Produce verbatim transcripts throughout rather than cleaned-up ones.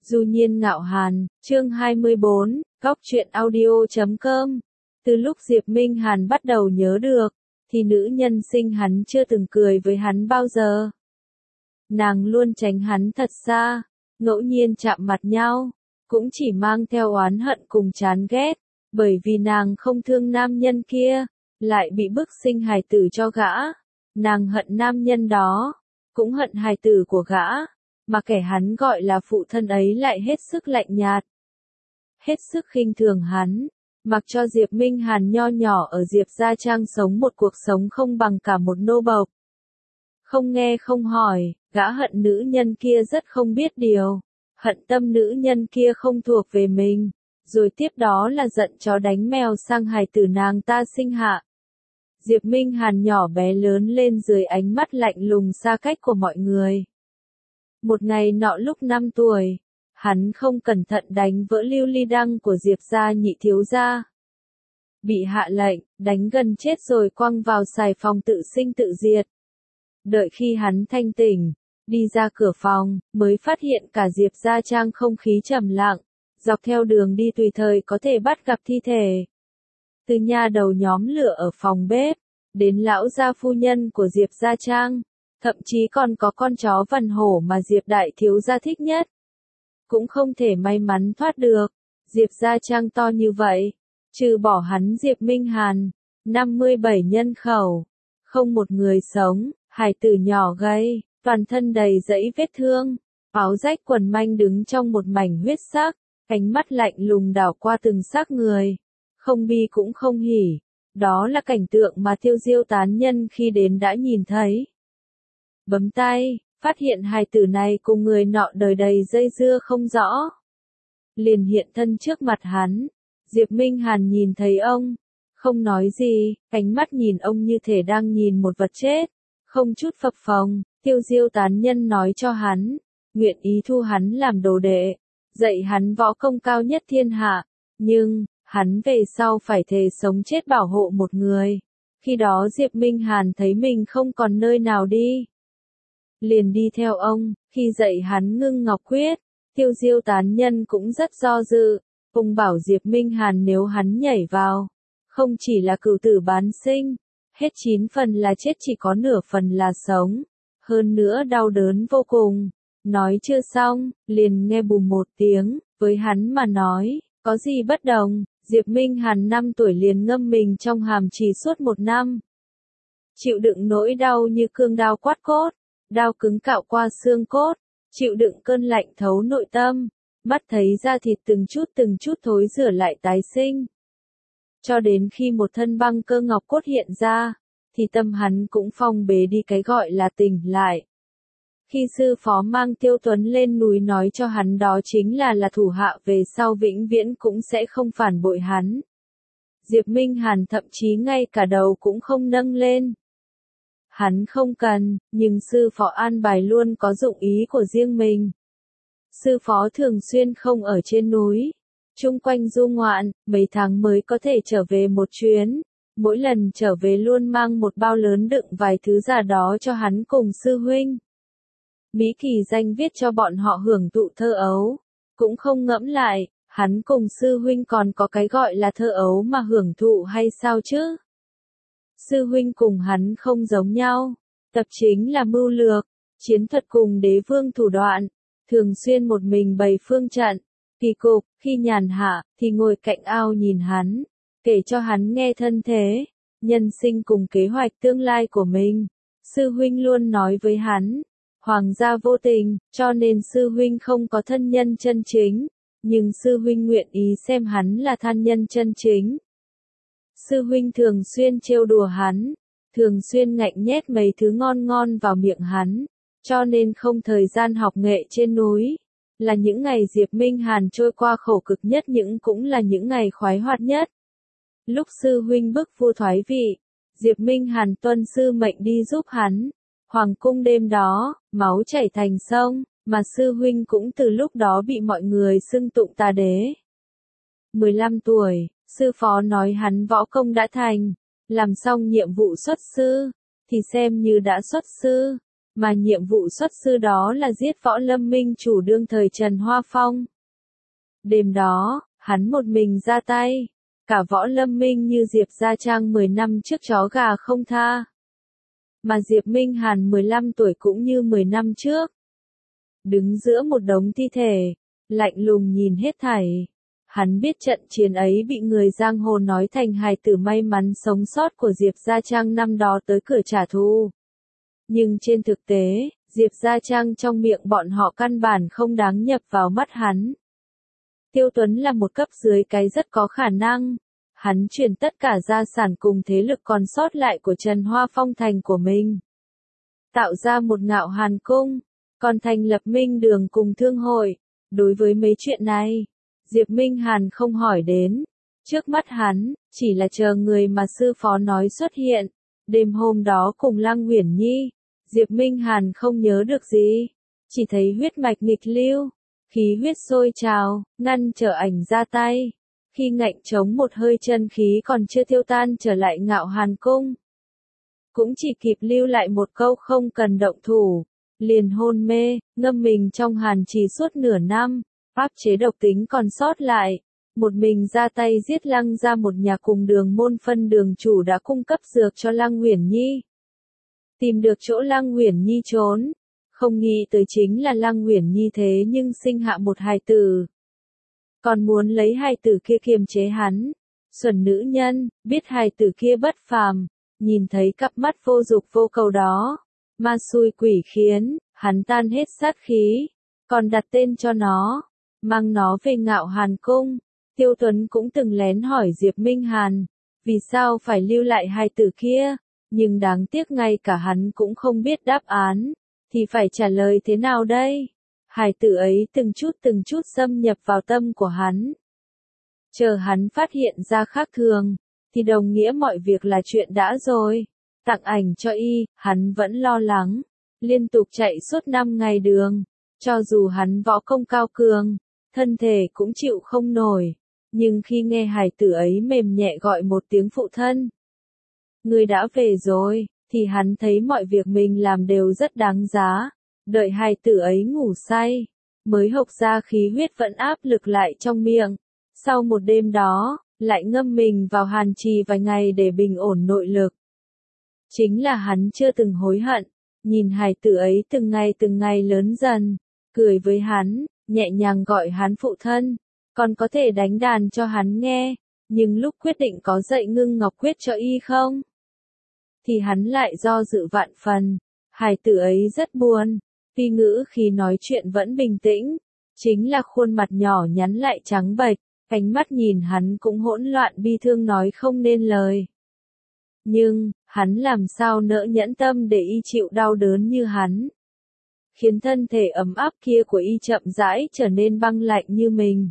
Du Nhiên Ngạo Hàn, chương hai mươi bốn, góc truyện audio chấm com. Từ lúc Diệp Minh Hàn bắt đầu nhớ được, thì nữ nhân sinh hắn chưa từng cười với hắn bao giờ. Nàng luôn tránh hắn thật xa, ngẫu nhiên chạm mặt nhau, cũng chỉ mang theo oán hận cùng chán ghét, bởi vì nàng không thương nam nhân kia, lại bị bức sinh hài tử cho gã. Nàng hận nam nhân đó, cũng hận hài tử của gã, mà kẻ hắn gọi là phụ thân ấy lại hết sức lạnh nhạt, hết sức khinh thường hắn, mặc cho Diệp Minh Hàn nho nhỏ ở Diệp Gia Trang sống một cuộc sống không bằng cả một nô bộc. Không nghe không hỏi, gã hận nữ nhân kia rất không biết điều, hận tâm nữ nhân kia không thuộc về mình, rồi tiếp đó là giận chó đánh mèo sang hài tử nàng ta sinh hạ. Diệp Minh Hàn nhỏ bé lớn lên dưới ánh mắt lạnh lùng xa cách của mọi người. Một ngày nọ lúc năm tuổi, hắn không cẩn thận đánh vỡ lưu ly đăng của Diệp gia nhị thiếu gia. Bị hạ lệnh, đánh gần chết rồi quăng vào xài phòng tự sinh tự diệt. Đợi khi hắn thanh tỉnh, đi ra cửa phòng, mới phát hiện cả Diệp Gia Trang không khí trầm lặng, dọc theo đường đi tùy thời có thể bắt gặp thi thể. Từ nha đầu nhóm lửa ở phòng bếp, đến lão gia phu nhân của Diệp Gia Trang, thậm chí còn có con chó vằn hổ mà Diệp đại thiếu gia thích nhất. Cũng không thể may mắn thoát được. Diệp Gia Trang to như vậy, trừ bỏ hắn Diệp Minh Hàn, năm mươi bảy nhân khẩu, không một người sống, hài tử nhỏ gầy, toàn thân đầy dẫy vết thương, áo rách quần manh đứng trong một mảnh huyết sắc, ánh mắt lạnh lùng đảo qua từng xác người, không bi cũng không hỉ. Đó là cảnh tượng mà Tiêu Diêu tán nhân khi đến đã nhìn thấy. Bấm tay, phát hiện hài tử này cùng người nọ đời đầy dây dưa không rõ. Liền hiện thân trước mặt hắn, Diệp Minh Hàn nhìn thấy ông, không nói gì, ánh mắt nhìn ông như thể đang nhìn một vật chết, không chút phập phồng. Tiêu Diêu tán nhân nói cho hắn, nguyện ý thu hắn làm đồ đệ, dạy hắn võ công cao nhất thiên hạ, nhưng, hắn về sau phải thề sống chết bảo hộ một người. Khi đó Diệp Minh Hàn thấy mình không còn nơi nào đi, liền đi theo ông. Khi dạy hắn ngưng ngọc quyết, Tiêu Diêu tán nhân cũng rất do dự, ông bảo Diệp Minh Hàn nếu hắn nhảy vào, không chỉ là cửu tử bán sinh, hết chín phần là chết chỉ có nửa phần là sống, hơn nữa đau đớn vô cùng. Nói chưa xong, liền nghe bùm một tiếng, với hắn mà nói, có gì bất đồng. Diệp Minh Hàn năm tuổi liền ngâm mình trong hàm trì suốt một năm. Chịu đựng nỗi đau như cương đao quát cốt, đao cứng cạo qua xương cốt, chịu đựng cơn lạnh thấu nội tâm, mắt thấy da thịt từng chút từng chút thối rửa lại tái sinh. Cho đến khi một thân băng cơ ngọc cốt hiện ra, thì tâm hắn cũng phong bế đi cái gọi là tỉnh lại. Khi sư phó mang Tiêu Tuấn lên núi nói cho hắn đó chính là là thủ hạ về sau vĩnh viễn cũng sẽ không phản bội hắn. Diệp Minh Hàn thậm chí ngay cả đầu cũng không nâng lên. Hắn không cần, nhưng sư phó an bài luôn có dụng ý của riêng mình. Sư phó thường xuyên không ở trên núi, chung quanh du ngoạn, mấy tháng mới có thể trở về một chuyến. Mỗi lần trở về luôn mang một bao lớn đựng vài thứ giả đó cho hắn cùng sư huynh. Mỹ kỳ danh viết cho bọn họ hưởng thụ thơ ấu, cũng không ngẫm lại, hắn cùng sư huynh còn có cái gọi là thơ ấu mà hưởng thụ hay sao chứ? Sư huynh cùng hắn không giống nhau, tập chính là mưu lược, chiến thuật cùng đế vương thủ đoạn, thường xuyên một mình bày phương trận, kỳ cục, khi nhàn hạ, thì ngồi cạnh ao nhìn hắn, kể cho hắn nghe thân thế, nhân sinh cùng kế hoạch tương lai của mình. Sư huynh luôn nói với hắn, hoàng gia vô tình, cho nên sư huynh không có thân nhân chân chính, nhưng sư huynh nguyện ý xem hắn là thân nhân chân chính. Sư huynh thường xuyên trêu đùa hắn, thường xuyên ngạnh nhét mấy thứ ngon ngon vào miệng hắn, cho nên không thời gian học nghệ trên núi. Là những ngày Diệp Minh Hàn trôi qua khổ cực nhất, những cũng là những ngày khoái hoạt nhất. Lúc sư huynh bức vua thoái vị, Diệp Minh Hàn tuân sư mệnh đi giúp hắn. Hoàng cung đêm đó, máu chảy thành sông, mà sư huynh cũng từ lúc đó bị mọi người xưng tụng tà đế. mười lăm tuổi, sư phó nói hắn võ công đã thành, làm xong nhiệm vụ xuất sư, thì xem như đã xuất sư. mà nhiệm vụ xuất sư đó là giết võ lâm minh chủ đương thời Trần Hoa Phong. Đêm đó, hắn một mình ra tay, cả võ lâm minh như Diệp Gia Trang mười năm trước chó gà không tha. Mà Diệp Minh Hàn mười lăm tuổi cũng như mười năm trước. Đứng giữa một đống thi thể, lạnh lùng nhìn hết thảy. Hắn biết trận chiến ấy bị người giang hồ nói thành hài tử may mắn sống sót của Diệp Gia Trang năm đó tới cửa trả thù. Nhưng trên thực tế, Diệp Gia Trang trong miệng bọn họ căn bản không đáng nhập vào mắt hắn. Tiêu Tuấn là một cấp dưới cái rất có khả năng. Hắn chuyển tất cả gia sản cùng thế lực còn sót lại của Trần Hoa Phong thành của mình. Tạo ra một Ngạo Hàn Cung, còn thành lập Minh Đường cùng thương hội. Đối với mấy chuyện này, Diệp Minh Hàn không hỏi đến. Trước mắt hắn, chỉ là chờ người mà sư phó nói xuất hiện. Đêm hôm đó cùng Lăng Uyển Nhi, Diệp Minh Hàn không nhớ được gì. Chỉ thấy huyết mạch nghịch lưu, khí huyết sôi trào, ngăn trở ảnh ra tay. Khi ngạnh chống một hơi chân khí còn chưa tiêu tan trở lại Ngạo Hàn Cung. Cũng chỉ kịp lưu lại một câu không cần động thủ, liền hôn mê, ngâm mình trong hàn trì suốt nửa năm, áp chế độc tính còn sót lại. Một mình ra tay giết Lăng ra một nhà cùng Đường môn phân đường chủ đã cung cấp dược cho Lăng Uyển Nhi. Tìm được chỗ Lăng Uyển Nhi trốn, không nghĩ tới chính là Lăng Uyển Nhi thế nhưng sinh hạ một hài tử. Còn muốn lấy hài tử kia kiềm chế hắn. Xuẩn nữ nhân, biết hài tử kia bất phàm, nhìn thấy cặp mắt vô dục vô cầu đó, ma xui quỷ khiến, hắn tan hết sát khí, còn đặt tên cho nó, mang nó về Ngạo Hàn Cung. Tiêu Tuấn cũng từng lén hỏi Diệp Minh Hàn, vì sao phải lưu lại hài tử kia, nhưng đáng tiếc ngay cả hắn cũng không biết đáp án, thì phải trả lời thế nào đây? Hài tử ấy từng chút từng chút xâm nhập vào tâm của hắn. Chờ hắn phát hiện ra khác thường, thì đồng nghĩa mọi việc là chuyện đã rồi. Tặng ảnh cho y, hắn vẫn lo lắng, liên tục chạy suốt năm ngày đường. Cho dù hắn võ công cao cường, thân thể cũng chịu không nổi. Nhưng khi nghe hài tử ấy mềm nhẹ gọi một tiếng phụ thân, người đã về rồi, thì hắn thấy mọi việc mình làm đều rất đáng giá. Đợi hài tử ấy ngủ say, mới hộc ra khí huyết vẫn áp lực lại trong miệng. Sau một đêm đó, lại ngâm mình vào hàn trì vài ngày để bình ổn nội lực. Chính là hắn chưa từng hối hận, nhìn hài tử ấy từng ngày từng ngày lớn dần, cười với hắn, nhẹ nhàng gọi hắn phụ thân, còn có thể đánh đàn cho hắn nghe, nhưng lúc quyết định có dạy Ngưng Ngọc Quyết cho y không? Thì hắn lại do dự vạn phần, hài tử ấy rất buồn, tuy ngữ khi nói chuyện vẫn bình tĩnh, chính là khuôn mặt nhỏ nhắn lại trắng bệch, ánh mắt nhìn hắn cũng hỗn loạn bi thương nói không nên lời. Nhưng, hắn làm sao nỡ nhẫn tâm để y chịu đau đớn như hắn. Khiến thân thể ấm áp kia của y chậm rãi trở nên băng lạnh như mình.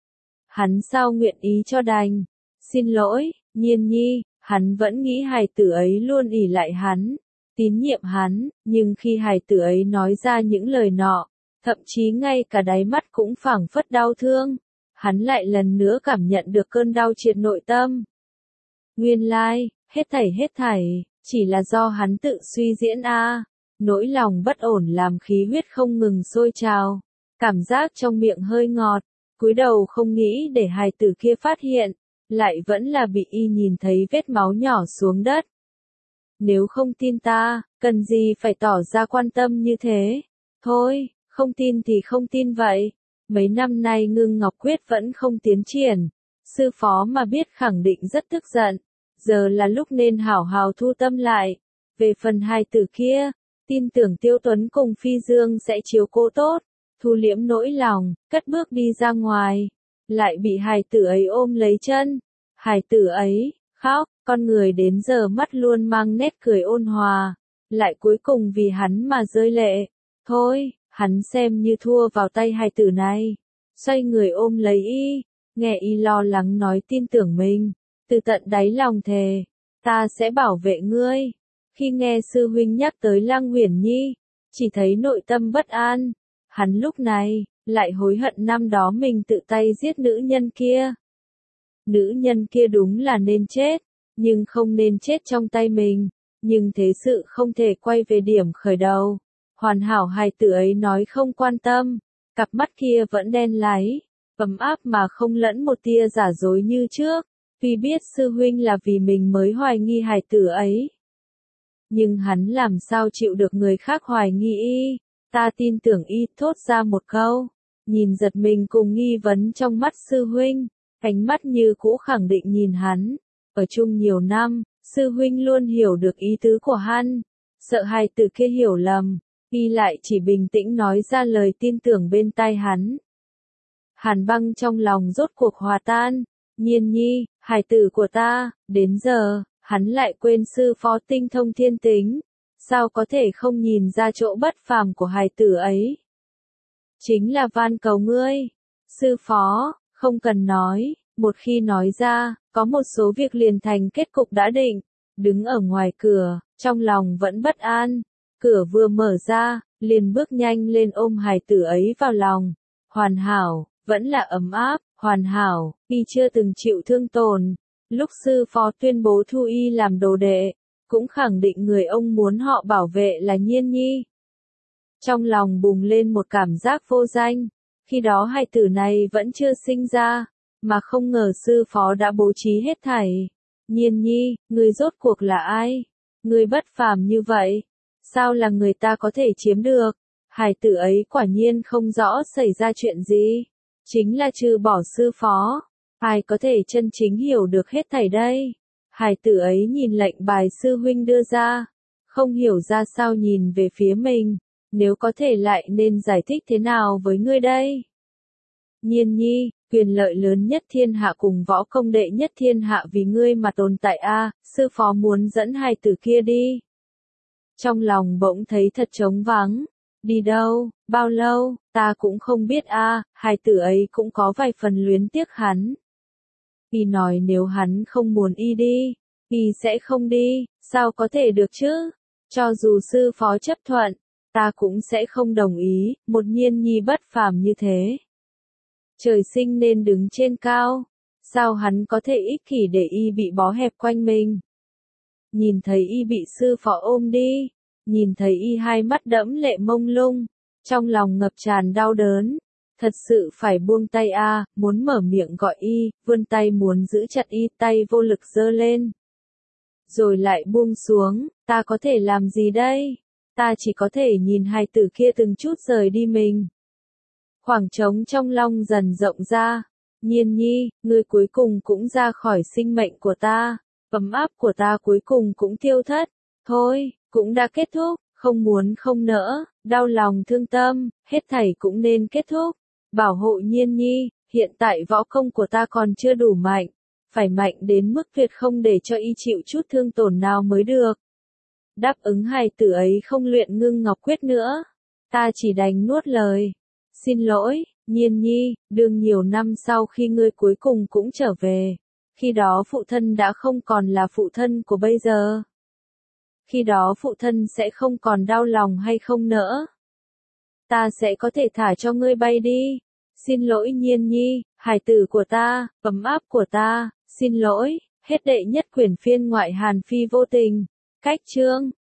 Hắn sao nguyện ý cho đành. Xin lỗi, Nhiên Nhi, hắn vẫn nghĩ hài tử ấy luôn ỷ lại hắn, tín nhiệm hắn, nhưng khi hài tử ấy nói ra những lời nọ, thậm chí ngay cả đáy mắt cũng phảng phất đau thương, hắn lại lần nữa cảm nhận được cơn đau triệt nội tâm. Nguyên lai, hết thảy hết thảy, chỉ là do hắn tự suy diễn a. À. Nỗi lòng bất ổn làm khí huyết không ngừng sôi trào, cảm giác trong miệng hơi ngọt, cúi đầu không nghĩ để hài tử kia phát hiện, lại vẫn là bị y nhìn thấy vết máu nhỏ xuống đất. Nếu không tin ta, cần gì phải tỏ ra quan tâm như thế? Thôi, không tin thì không tin vậy. Mấy năm nay Ngưng Ngọc Quyết vẫn không tiến triển, sư phó mà biết khẳng định rất tức giận, giờ là lúc nên hảo hảo thu tâm lại. Về phần hài tử kia, tin tưởng Tiêu Tuấn cùng Phi Dương sẽ chiếu cố tốt, thu liễm nỗi lòng, cất bước đi ra ngoài, lại bị hài tử ấy ôm lấy chân. Hài tử ấy, khóc, con người đến giờ mắt luôn mang nét cười ôn hòa, lại cuối cùng vì hắn mà rơi lệ. Thôi, hắn xem như thua vào tay hài tử này, xoay người ôm lấy y, nghe y lo lắng nói tin tưởng mình, từ tận đáy lòng thề, ta sẽ bảo vệ ngươi. Khi nghe sư huynh nhắc tới Lăng Uyển Nhi, chỉ thấy nội tâm bất an, hắn lúc này, lại hối hận năm đó mình tự tay giết nữ nhân kia. Nữ nhân kia đúng là nên chết, nhưng không nên chết trong tay mình, nhưng thế sự không thể quay về điểm khởi đầu. Hoàn hảo hài tử ấy nói không quan tâm, cặp mắt kia vẫn đen láy, ấm áp mà không lẫn một tia giả dối như trước, tuy biết sư huynh là vì mình mới hoài nghi hài tử ấy. Nhưng hắn làm sao chịu được người khác hoài nghi y, ta tin tưởng y thốt ra một câu, nhìn giật mình cùng nghi vấn trong mắt sư huynh, ánh mắt như cũ khẳng định nhìn hắn, ở chung nhiều năm, sư huynh luôn hiểu được ý tứ của hắn, sợ hài tử kia hiểu lầm, y lại chỉ bình tĩnh nói ra lời tin tưởng bên tai hắn. Hàn băng trong lòng rốt cuộc hòa tan, Nhiên nhi, hài tử của ta, đến giờ, hắn lại quên sư phó tinh thông thiên tính, sao có thể không nhìn ra chỗ bất phàm của hài tử ấy. Chính là van cầu ngươi, sư phó, không cần nói, một khi nói ra, có một số việc liền thành kết cục đã định, đứng ở ngoài cửa, trong lòng vẫn bất an, cửa vừa mở ra, liền bước nhanh lên ôm hài tử ấy vào lòng, hoàn hảo, vẫn là ấm áp, hoàn hảo, y chưa từng chịu thương tổn. Lúc sư phó tuyên bố thu y làm đồ đệ, cũng khẳng định người ông muốn họ bảo vệ là Nhiên nhi. Trong lòng bùng lên một cảm giác vô danh, khi đó hài tử này vẫn chưa sinh ra, mà không ngờ sư phó đã bố trí hết thảy. Nhiên nhi, người rốt cuộc là ai? Người bất phàm như vậy, sao là người ta có thể chiếm được? Hài tử ấy quả nhiên không rõ xảy ra chuyện gì, chính là trừ bỏ sư phó. Ai có thể chân chính hiểu được hết thảy đây? Hài tử ấy nhìn lệnh bài sư huynh đưa ra, không hiểu ra sao nhìn về phía mình, nếu có thể lại nên giải thích thế nào với ngươi đây? Nhiên nhi, quyền lợi lớn nhất thiên hạ cùng võ công đệ nhất thiên hạ vì ngươi mà tồn tại a, sư phó muốn dẫn hài tử kia đi. Trong lòng bỗng thấy thật trống vắng, đi đâu, bao lâu, ta cũng không biết a, hài tử ấy cũng có vài phần luyến tiếc hắn. Y nói nếu hắn không muốn y đi, y sẽ không đi, sao có thể được chứ? Cho dù sư phó chấp thuận, ta cũng sẽ không đồng ý, một Nhiên nhi bất phàm như thế. Trời sinh nên đứng trên cao, sao hắn có thể ích kỷ để y bị bó hẹp quanh mình? Nhìn thấy y bị sư phó ôm đi, nhìn thấy y hai mắt đẫm lệ mông lung, trong lòng ngập tràn đau đớn. Thật sự phải buông tay a, à, muốn mở miệng gọi y, vươn tay muốn giữ chặt y, tay vô lực giơ lên. Rồi lại buông xuống, ta có thể làm gì đây? Ta chỉ có thể nhìn hài tử kia từng chút rời đi mình. Khoảng trống trong lòng dần rộng ra, Nhiên nhi, ngươi cuối cùng cũng ra khỏi sinh mệnh của ta, ấm áp của ta cuối cùng cũng tiêu thất, thôi, cũng đã kết thúc, không muốn không nỡ, đau lòng thương tâm, hết thảy cũng nên kết thúc. Bảo hộ Nhiên nhi, hiện tại võ công của ta còn chưa đủ mạnh, phải mạnh đến mức tuyệt không để cho y chịu chút thương tổn nào mới được. Đáp ứng hài tử ấy không luyện ngưng ngọc quyết nữa, ta chỉ đành nuốt lời. Xin lỗi, Nhiên nhi, đương nhiều năm sau khi ngươi cuối cùng cũng trở về, khi đó phụ thân đã không còn là phụ thân của bây giờ. Khi đó phụ thân sẽ không còn đau lòng hay không nữa. Ta sẽ có thể thả cho ngươi bay đi. Xin lỗi Nhiên nhi, hài tử của ta, ấm áp của ta, xin lỗi, hết đệ nhất quyển phiên ngoại Hàn Phi vô tình. Cách chương